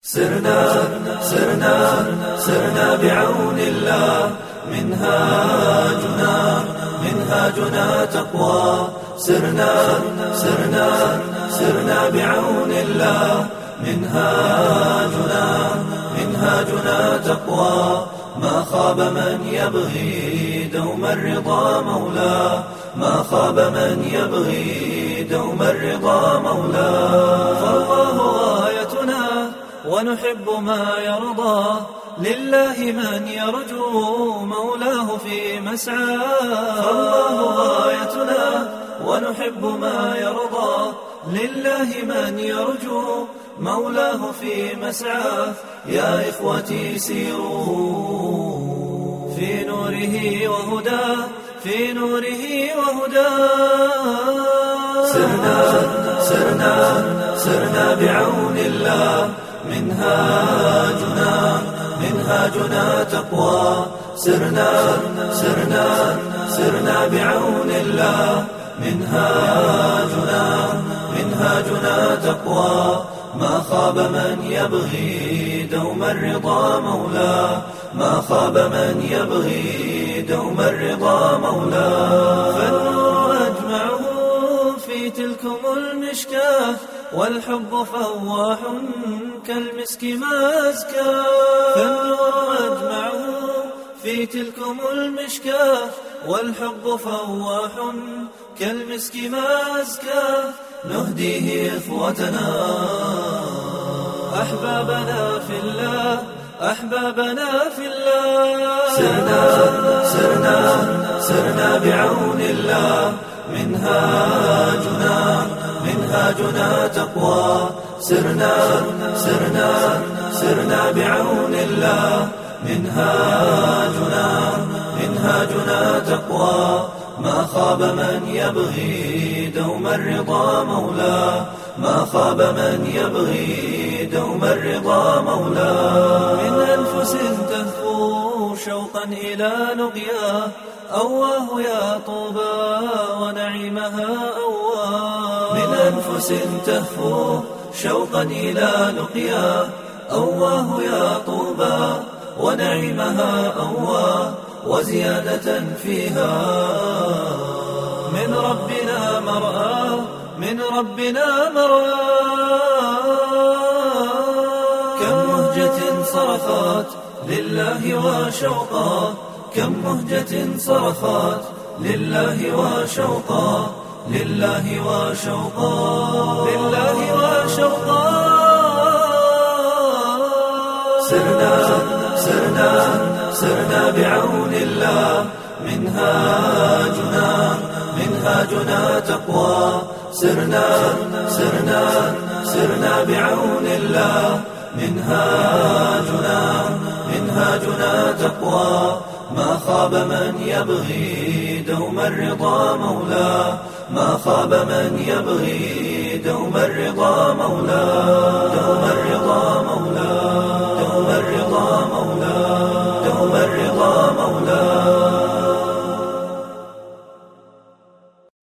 سرنا بعون الله منهاجنا تقوى. سرنا بعون الله منهاجنا تقوى. ما خاب من يبغي دوم الرضا مولاه، ما خاب من يبغي دوم الرضا مولاه. فالله غايتنا ونحب ما يرضى، لله من يرجو مولاه في مسعاه. فالله غايتنا ونحب ما يرضى، لله من يرجو مولاه في مسعاه. يا إخوتي سيروا في نوره وهداه، في نوره وهداه. سرنا بعون الله منهاجنا تقوى. سرنا بعون الله منهاجنا تقوى. ما خاب من يبغي دوم الرضا مولاه، ما خاب من يبغي دوم الرضا مولاه. فالنور أجمعه في تلكم المشكاة، والحب فواح كالمسك ما أزكى. فالنور أجمعه في تلكم المشكاة، والحب فواح كالمسك ما أزكى. نهديه إخوتنا أحبابنا في الله، أحبابنا في الله. سرنا بعون الله منهاجنا تقوى. سرنا بعون الله منهاجنا تقوى. ما خاب من يبغي دوم الرضا مولاه، ما خاب من يبغي دوم الرضا مولاه. من أنفس تهفو شوقا إلى لقياه، أواه يا طوبى ونعيمها أواه. من أنفس تهفو شوقا إلى لقياه، أواه يا طوبى ونعيمها أواه. وزيادة فيها من ربنا مرآة، من ربنا مرآة. كم مهجة صرخات لله وشوقا، كم مهجة صرخات لله وشوقا، لله وشوقا، لله وشوقا. سرنا بعون الله منهاجنا تقوى. سرنا بعون الله منهاجنا تقوى. ما خاب من يبغي دوم الرضا مولاه، ما خاب من يبغي دوم الرضا مولاه.